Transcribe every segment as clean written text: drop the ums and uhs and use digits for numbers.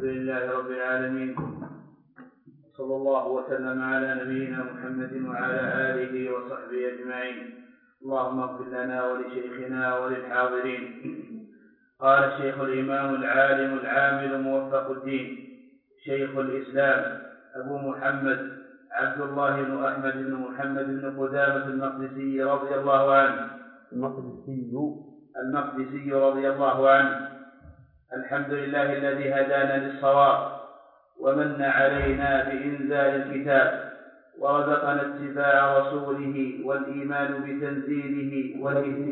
لله رب العالمين، صلى الله وسلم على نبينا محمد وعلى آله وصحبه أجمعين. اللهم اغفر لنا ولشيخنا وللحاضرين. قال الشيخ الإمام العالم العامل موفق الدين شيخ الإسلام أبو محمد عبد الله بن أحمد بن محمد بن قدامة المقدسي رضي الله عنه المقدسي رضي الله عنه: الحمد لله الذي هدانا للصواب ومن علينا بإنزال الكتاب ورزقنا اتباع رسوله والإيمان بتنزيله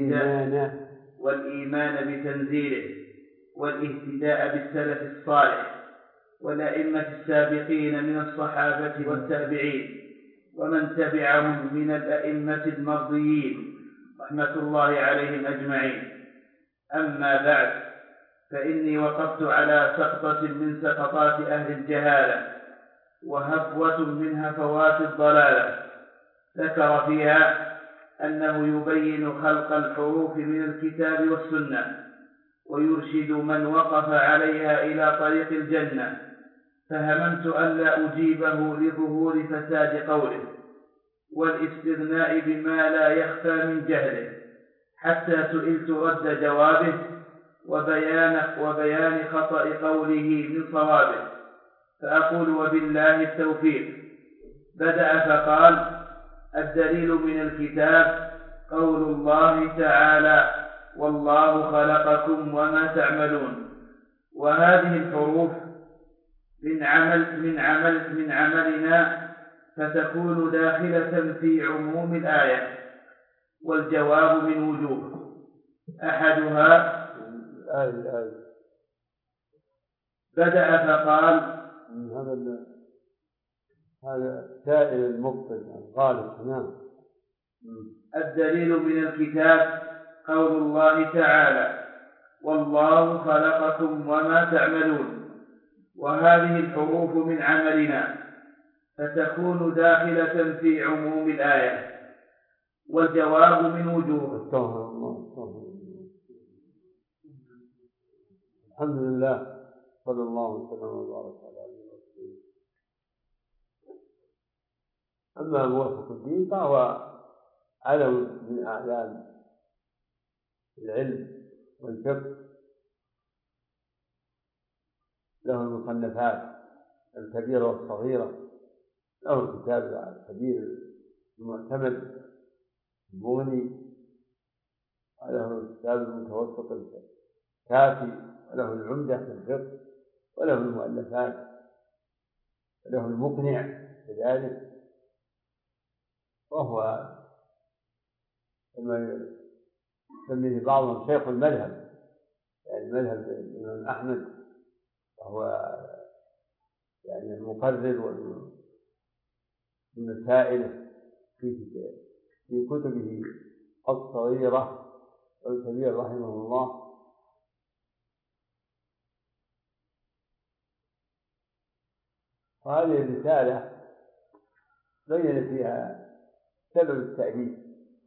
والاهتداء بالسلف الصالح والأئمة السابقين من الصحابة والتابعين ومن تبعهم من الأئمة المرضيين رحمة الله عليهم أجمعين. أما بعد، فإني وقفت على سقطة من سقطات أهل الجهالة وهفوة من هفوات الضلالة، ذكر فيها أنه يبين خلق الحروف من الكتاب والسنة ويرشد من وقف عليها إلى طريق الجنة، فهممت ألا أجيبه لظهور فساد قوله والاستغناء بما لا يخفى من جهله، حتى سئلت رد جوابه وبيان خطأ قوله من صوابه، فأقول وبالله التوفيق. بدأ فقال: الدليل من الكتاب قول الله تعالى: والله خلقكم وما تعملون. وهذه الحروف من عملنا فتكون داخلة في عموم الآية، والجواب من وجوه. أحدها بدأ فقال: هذا سائل المبطل الغالب. نعم. الدليل من الكتاب قول الله تعالى: والله خلقكم وما تعملون. وهذه الحروف من عملنا فتكون داخلة في عموم الآية، والجواب من وجوه. الحمد لله، صلى الله وسلم وبارك على رسوله. أما موفق الدين فهو علم من أعلام العلم والفقه، له المصنفات الكبيرة والصغيرة، له الكتاب الكبير المعتمد البوني، وله الكتاب المتوسط الكافي، وله العمدة في الفقه، وله المؤلفات، وله المقنع كذلك، وهو كما يسميه بعضهم شيخ المذهب، يعني مذهب الإمام أحمد، وهو يعني المقرر والمسائل في كتبه الصغيرة والكبيرة رحمه الله. وهذه الرسالة بين فيها سبب التأليف،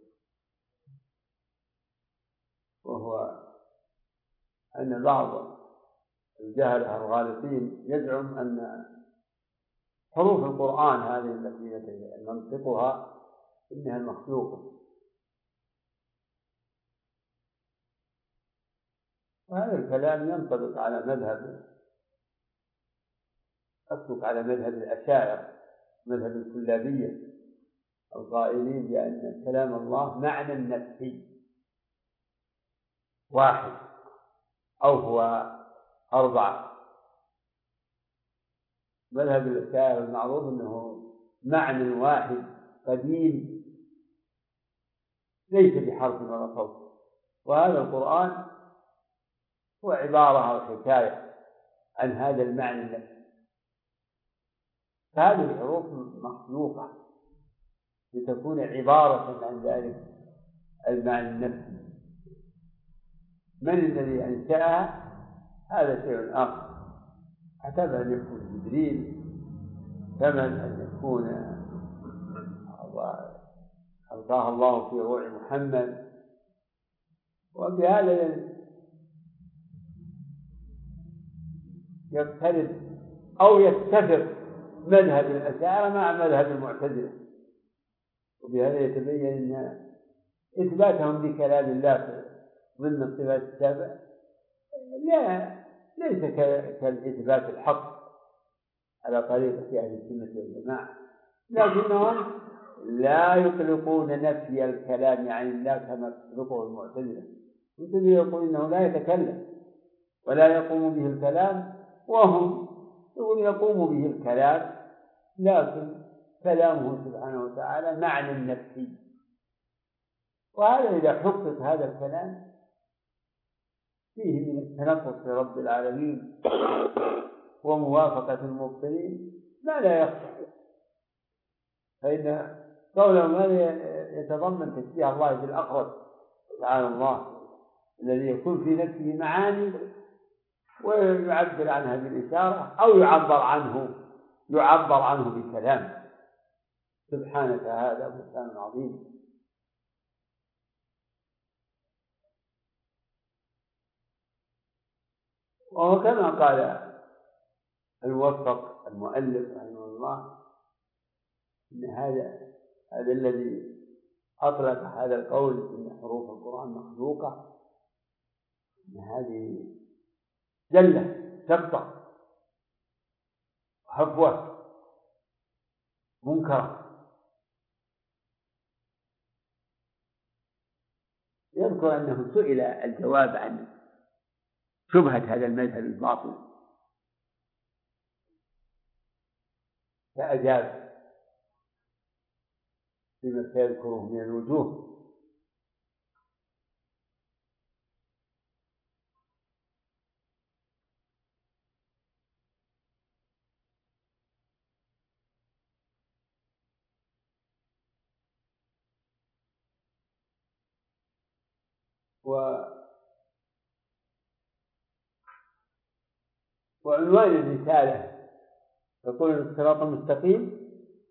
وهو أن بعض الجهلة الغالطين يزعم أن حروف القرآن هذه التي ننطقها إنها مخلوقة، وهذا الكلام ينطبق على مذهب الأشاعرة، مذهب الكلابية القائلين بأن كلام الله معنى نفسي واحد أو هو 4. مذهب الأشاعرة المعروف أنه معنى واحد قديم ليس بحرف ولا صوت، وهذا القرآن هو عبارة أو حكاية عن هذا المعنى النفسي. فهذه الحروف مخلوقة لتكون عبارة عن ذلك المعنى النفسي. من الذي أنشأها هذا شيء آخر، حسب أن يكون جبريل، كما أن يكون ألقاها الله في روح محمد. وبهذا يقترب أو يتفق مذهب الأشاعرة مع مذهب المعتزلة، وبهذا يتبين أن إثباتهم لكلام الله ضمن الصفات السبع ليس كالإثبات الحق على طريقة أهل السنة والجماعة، لكنهم لا يطلقون نفي الكلام عن الله كما تطلقه المعتزلة. المعتزلة يقول إنه لا يتكلم ولا يقوم به الكلام، وهم يقول يقوم به الكلام لكن كلامه سبحانه وتعالى معنى نفسي. وهذا إذا حقق هذا الكلام فيه من التنقص لرب العالمين وموافقة المبطلين ما لا يخفى، فإن قولهم هذا يتضمن تشبيه الله بالأقرب تعالى الله الذي يكون في نفسه معاني ويعبر عنها بالإشارة أو يعبر عنه بكلام. سبحانك هذا بهتان عظيم. وهو كما قال الموفق المؤلف رحمه الله إن هذا الذي أطلق هذا القول إن حروف القرآن مخلوقة، إن هذه جلة سبطة وحفوة منكرة. يذكر أنه سئل الجواب عن شبهة هذا المذهب الباطل فأجاب بما سيذكره من الوجوه. وعنوان الرسالة يقول الصراط المستقيم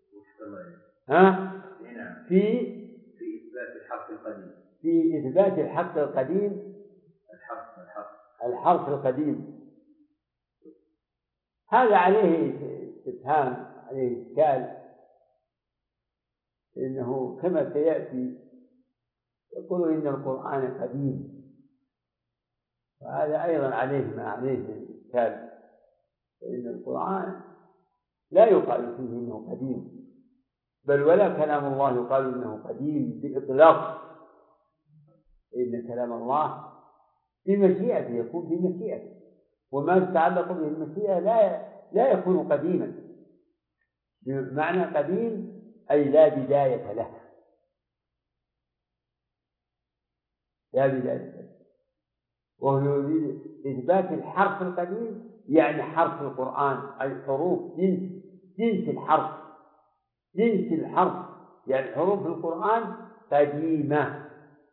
في إثبات الحق القديم، في إثبات الحق القديم، الحرف القديم. هذا عليه استفهام، عليه إشكال، إنه كما سيأتي يقول إن القرآن قديم، وهذا أيضا عليه ما عليه من إشكال، فإن القرآن لا يقال فيه إنه قديم، بل ولا كلام الله يقال إنه قديم بإطلاق، إن كلام الله بمشيئته يكون بمشيئته، وما يتعلق به المشيئة لا يكون قديما. بمعنى قديم أي لا بداية له، لا بداية له. وهو يريد إثبات الحرف القديم، يعني حرف القرآن أي حروف جنس الحرف، جنس الحرف، يعني حروف القرآن قديمة.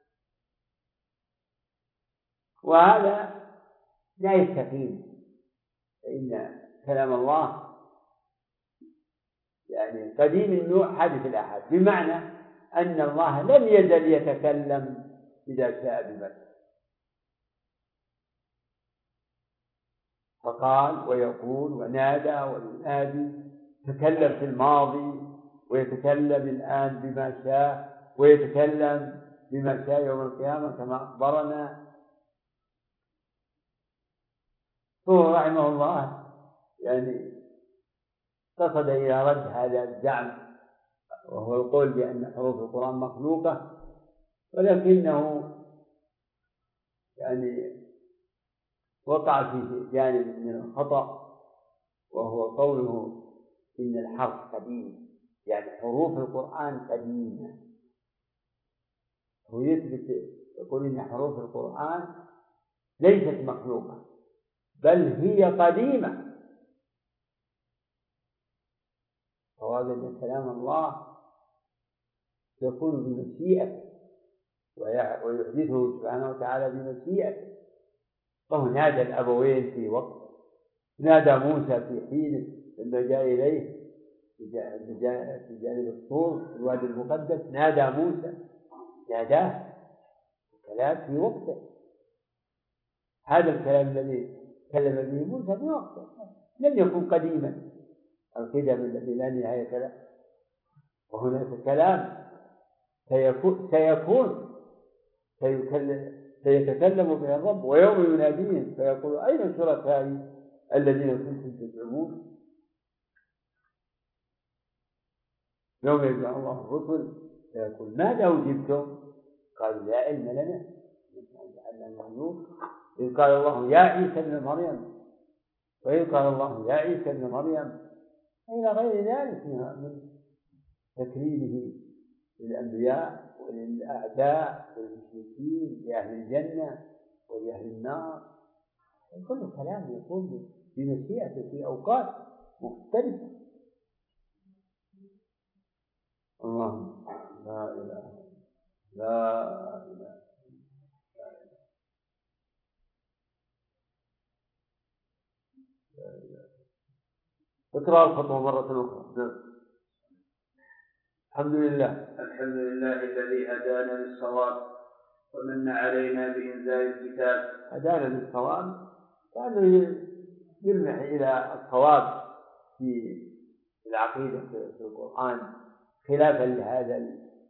وهذا لا يستقيم، فإن كلام الله يعني قديم النوع حادث الآحاد، بمعنى أن الله لم يزل يتكلم إذا شاء بمثل، فقال ويقول ونادى وينادي، تكلم في الماضي ويتكلم الآن بما شاء، ويتكلم بما شاء يوم القيامة كما أخبرنا. هو رحمه الله يعني قصد إلى رد هذا الزعم، وهو القول بأن حروف القرآن مخلوقة، ولكنه يعني وقع في جانب من الخطأ، وهو قوله إن الحرف قديم، يعني حروف القرآن قديمة. هو يثبت يقول إن حروف القرآن ليست مخلوقة بل هي قديمة. فهذا أن كلام الله يكون بمشيئته ويحدثه سبحانه وتعالى بمشيئته. فهو نادى الأبوين في وقت، نادى موسى في حين لما جاء إليه في جانب الطور في الوادي المقدس، نادى موسى، ناداه كلام في وقته. هذا الكلام الذي كلم به موسى في وقته، لم يكن قديما القدم الذي لا نهاية له. وهناك كلام سيتكلم به الرب ويوم يناديهم فيقول أين شركائي الذين كنتم تزعمون. يوم يجمع الله الرسل فيقول ماذا أجبتم؟ قالوا لا علم لنا إذ قال الله يا عيسى ابن مريم، وإذ قال الله يا عيسى ابن مريم، إلى غير ذلك من تكريمه للأنبياء وللأعداء والمشركين لأهل الجنة ولأهل النار. كل كلام يكون بمشيئته في أوقات مختلفة. اللهم لا إله لا إله. اقرأ الخطوة مرة أخرى. الحمد لله الذي هدانا للصواب ومن علينا بإنزال الكتاب. هدانا للصواب كأنه يرمح إلى الصواب في العقيدة في القرآن، خلافا لهذا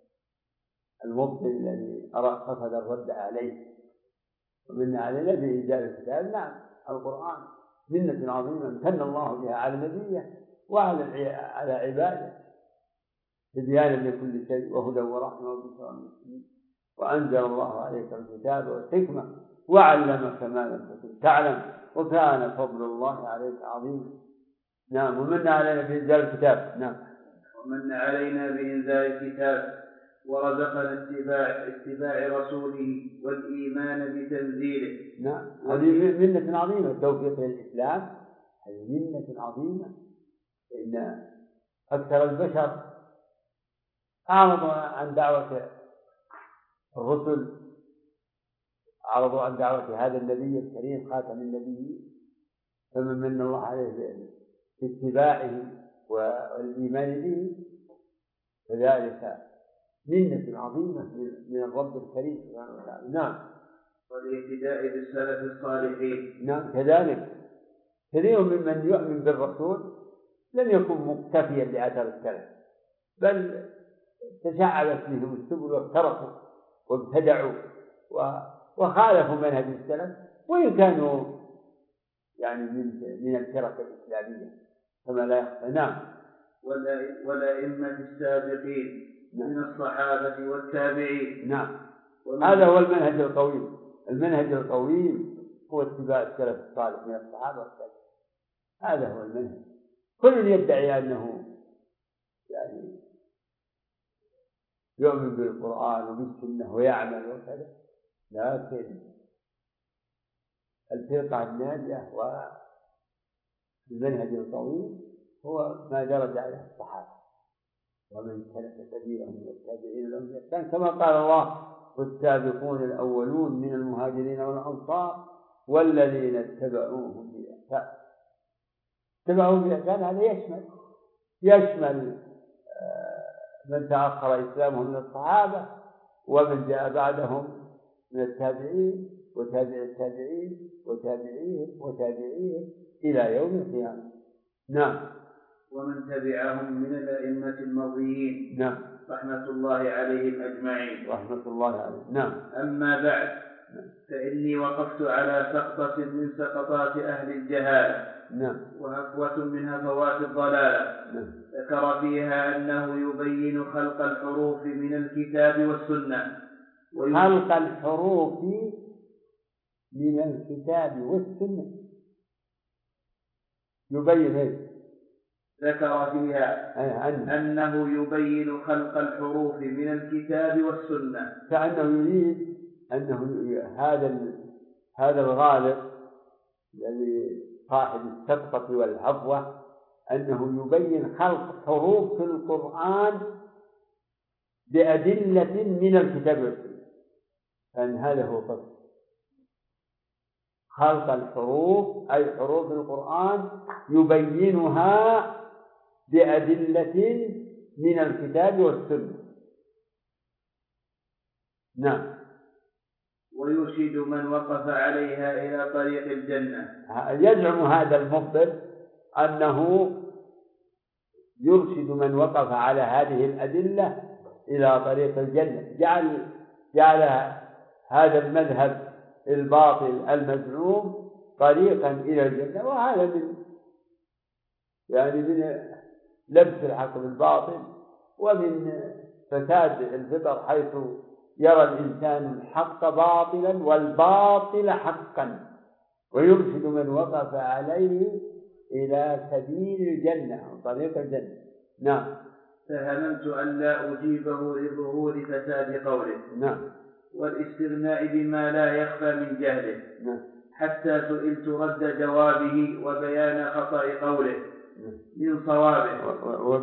المبطل الذي قصد الرد عليه. ومن علينا بإنزال الكتاب. نعم، القرآن منة عظيمة امتن الله بها على نبيه وعلى عباده، تبيانا لكل شيء وهدى ورحمة وبشرى للمسلمين. وأنزل الله عليك الكتاب والحكمة وعلمك ما لم تكن تعلم وكان فضل الله عليك عظيما. نعم، ومن علينا بإنزال الكتاب. نعم، ومن علينا بإنزال الكتاب ورزقنا اتباع رسوله والإيمان بتنزيله. نعم، هذه منة عظيمة. توفيق للإسلام هذه منة عظيمة، إن أكثر البشر أعرضوا عن دعوة الرسل، أعرضوا عن دعوة هذا النبي الكريم خاتم النبيين، فمن من الله عليه باتباعه والإيمان به فذلك منة عظيمة من الرب الكريم سبحانه وتعالى. نعم، والاهتداء بالسلف الصالحين. نعم، كذلك كثير ممن يؤمن بالرسول لم يكن مقتفيا لأثر السلف، بل تشعبت بهم السبل وافترقوا وابتدعوا وخالفوا منهج السلف، وإن كانوا يعني من الفرق الإسلامية كما لا يخفى. نعم، والأئمة السابقين من الصحابة والتابعين. نعم، هذا هو المنهج القويم. المنهج القويم هو اتباع السلف الصالح من الصحابة والتابعين. هذا هو المنهج. كل يدعي أنه يعني يؤمن بالقرآن وبالسنة ويعمل وكذا، لكن الفرقة الناجية والمنهج القويم هو ما درج عليه الصحابة ومن سلك سبيلهم من التابعين لهم بإحسان، كما قال الله والسابقون الأولون من المهاجرين والأنصار والذين اتبعوهم بإحسان. اتبعوهم بإحسان هذا يشمل من تأخر إسلامه من الصحابة ومن جاء بعدهم من التابعين وتابع التابعين وتابعيهم إلى يوم القيامة. نعم، ومن تبعهم من الأئمة الماضيين. نعم، رحمة الله عليهم أجمعين. رحمة الله عليهم. نعم. أما بعد، فإني وقفت على سقطة من سقطات أهل الجهالة. نعم. وهفوة من هفوات الضلالة. نعم. ذكر فيها أنه يبين خلق الحروف من الكتاب والسنة. خلق الحروف من الكتاب والسنة يبين إيه؟ ذكر فيها أنه يبين خلق الحروف من الكتاب والسنة، كأنه يريد هذا الغالب الذي صاحب السقطة والهفوة أنه يبين خلق حروف في القرآن بأدلة من الكتاب والسنة. فإن هذا هو قصد خلق الحروف، أي حروف القرآن يبينها بأدلة من الكتاب والسنة. نعم. يرشد من وقف عليها إلى طريق الجنة. يزعم هذا المبطل أنه يرشد من وقف على هذه الأدلة إلى طريق الجنة، جعل هذا المذهب الباطل المزعوم طريقا إلى الجنة، وهذا من لبس الحق بالباطل ومن فساد الفطر، حيث يرى الإنسان الحق باطلا والباطل حقا، ويرشد من وقف عليه إلى سبيل الجنة وطريق الجنة. نعم. فهممت أن لا أجيبه لظهور فساد قوله، نعم، والاستغناء بما لا يخفى من جهله، نعم، حتى سئلت رد جوابه وبيان خطأ قوله من صوابه،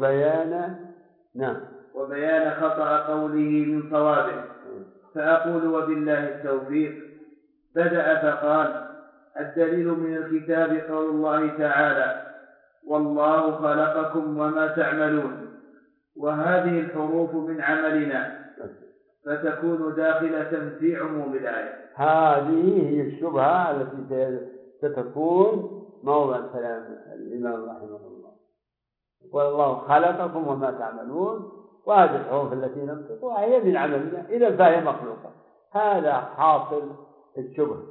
وبيان خطأ قوله من صوابه. فأقول وبالله التوفيق. بدأ فقال: الدليل من الكتاب قول الله تعالى: والله خلقكم وما تعملون، وهذه الحروف من عملنا، فتكون داخلة في عموم الآية. هذه هي الشبهة التي ستكون موضع كلام الإمام رحمه الله. والله خلقكم وما تعملون، وهذه الحروف التي ننطقها هي من عملنا، إذا فهي مخلوقة. هذا حاصل الشبهة،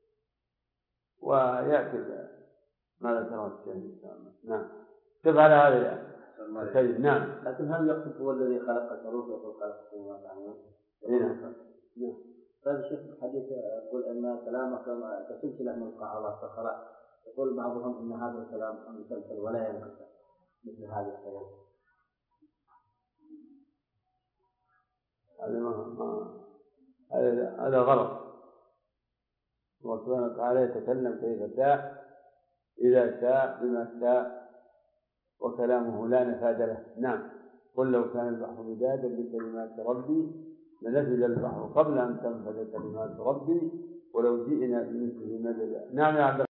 ويأتي ما ذكره الشيخ إن شاء الله. نعم. شوف على هذا الشيء. نعم. لكن هل يقصد هو الذي خلق الحروف ويقول خلقكم وما تعملون؟ نعم. طيب الشيخ الحديث يقول أن كلامك كسلسلة من القاعدة الصخرة، يقول بعضهم أن هذا الكلام مسلسل ولا ينقطع مثل هذه الحروف. هذا غلط. الله سبحانه وتعالى يتكلم كيف شاء إذا شاء بما شاء، وكلامه لا نفاد له. نعم. قل لو كان البحر مدادا لكلمات ربي لنفد البحر قبل أن تنفد كلمات ربي ولو جئنا بمثله مددا. نعم يا عبد